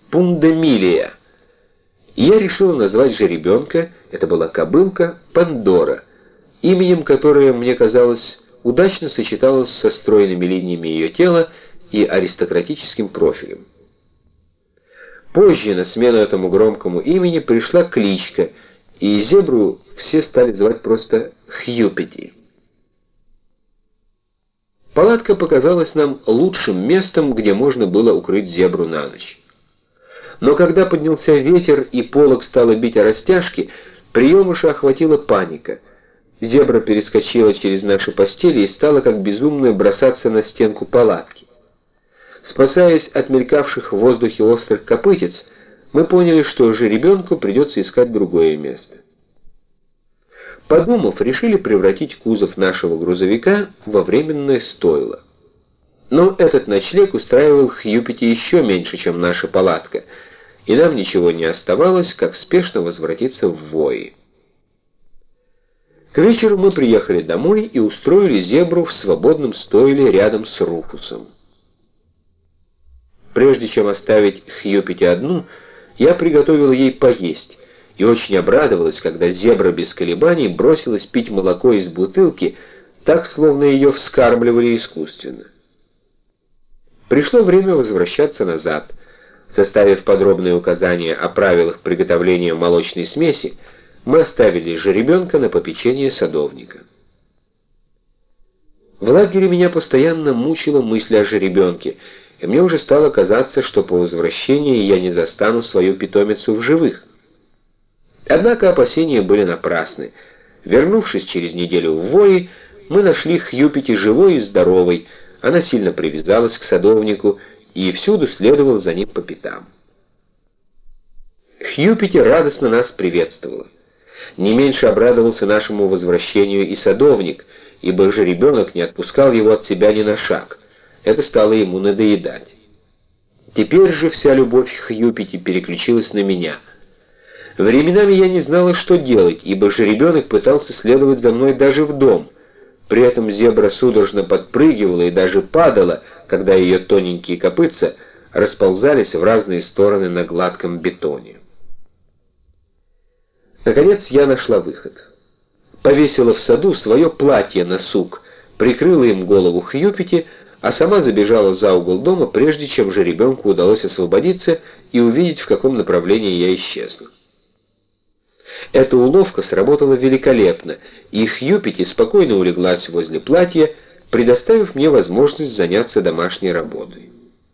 Пундамилия. И я решил назвать жеребенка, это была кобылка, Пандора, именем которое, мне казалось, удачно сочеталось со стройными линиями ее тела и аристократическим профилем. Позже на смену этому громкому имени пришла кличка, и зебру все стали звать просто Хьюпити. Палатка показалась нам лучшим местом, где можно было укрыть зебру на ночь. Но когда поднялся ветер и полог стало бить о растяжки, приемыша охватила паника. Зебра перескочила через наши постели и стала как безумная бросаться на стенку палатки. Спасаясь от мелькавших в воздухе острых копытец, мы поняли, что жеребенку придется искать другое место. Подумав, решили превратить кузов нашего грузовика во временное стойло. Но этот ночлег устраивал Хьюпити еще меньше, чем наша палатка, и нам ничего не оставалось, как спешно возвратиться в Вои. К вечеру мы приехали домой и устроили зебру в свободном стойле рядом с Руфусом. Прежде чем оставить Хьюпити одну, я приготовил ей поесть, и очень обрадовалась, когда зебра без колебаний бросилась пить молоко из бутылки, так, словно ее вскармливали искусственно. Пришло время возвращаться назад. Составив подробные указания о правилах приготовления молочной смеси, мы оставили жеребенка на попечение садовника. В лагере меня постоянно мучила мысль о жеребенке, и мне уже стало казаться, что по возвращении я не застану свою питомицу в живых. Однако опасения были напрасны. Вернувшись через неделю в Вои, мы нашли Хьюпити живой и здоровой. Она сильно привязалась к садовнику и всюду следовала за ним по пятам. Хьюпити радостно нас приветствовала. Не меньше обрадовался нашему возвращению и садовник, ибо жеребенок не отпускал его от себя ни на шаг. Это стало ему надоедать. Теперь же вся любовь Хьюпити переключилась на меня. Временами я не знала, что делать, ибо жеребенок пытался следовать за мной даже в дом. При этом зебра судорожно подпрыгивала и даже падала, когда ее тоненькие копытца расползались в разные стороны на гладком бетоне. Наконец я нашла выход. Повесила в саду свое платье на сук, прикрыла им голову Хьюпити, а сама забежала за угол дома, прежде чем жеребенку удалось освободиться и увидеть, в каком направлении я исчезла. Эта уловка сработала великолепно, и Хьюпити спокойно улеглась возле платья, предоставив мне возможность заняться домашней работой.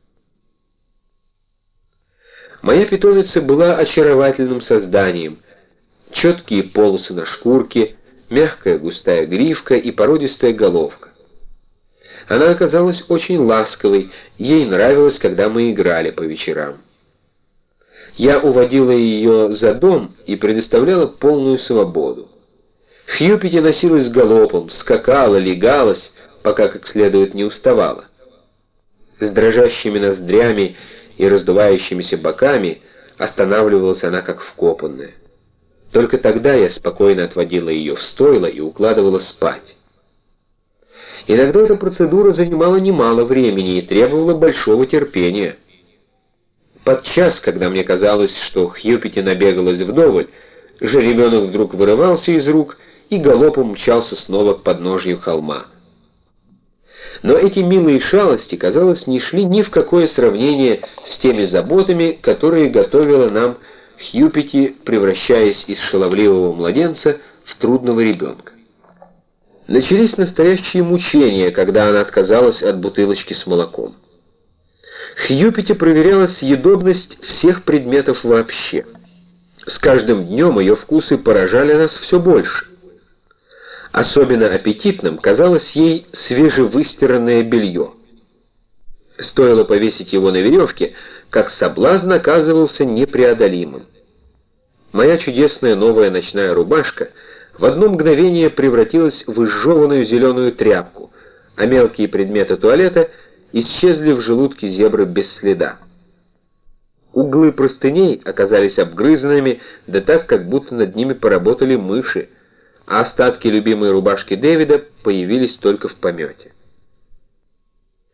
Моя питомица была очаровательным созданием. Четкие полосы на шкурке, мягкая густая гривка и породистая головка. Она оказалась очень ласковой, ей нравилось, когда мы играли по вечерам. Я уводила ее за дом и предоставляла полную свободу. Хьюпити носилась галопом, скакала, легалась, пока как следует не уставала. С дрожащими ноздрями и раздувающимися боками останавливалась она как вкопанная. Только тогда я спокойно отводила ее в стойло и укладывала спать. Иногда эта процедура занимала немало времени и требовала большого терпения. Подчас, когда мне казалось, что Хьюпити набегалась вдоволь, жеребенок вдруг вырывался из рук и галопом мчался снова к подножью холма. Но эти милые шалости, казалось, не шли ни в какое сравнение с теми заботами, которые готовила нам Хьюпити, превращаясь из шаловливого младенца в трудного ребенка. Начались настоящие мучения, когда она отказалась от бутылочки с молоком. Хьюпити проверяла съедобность всех предметов вообще. С каждым днем ее вкусы поражали нас все больше. Особенно аппетитным казалось ей свежевыстиранное белье. Стоило повесить его на веревке, как соблазн оказывался непреодолимым. Моя чудесная новая ночная рубашка в одно мгновение превратилась в изжеванную зеленую тряпку, а мелкие предметы туалета исчезли в желудке зебры без следа. Углы простыней оказались обгрызанными, да так, как будто над ними поработали мыши, а остатки любимой рубашки Дэвида появились только в помете.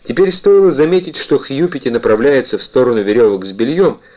Теперь стоило заметить, что Хьюпити направляется в сторону веревок с бельем,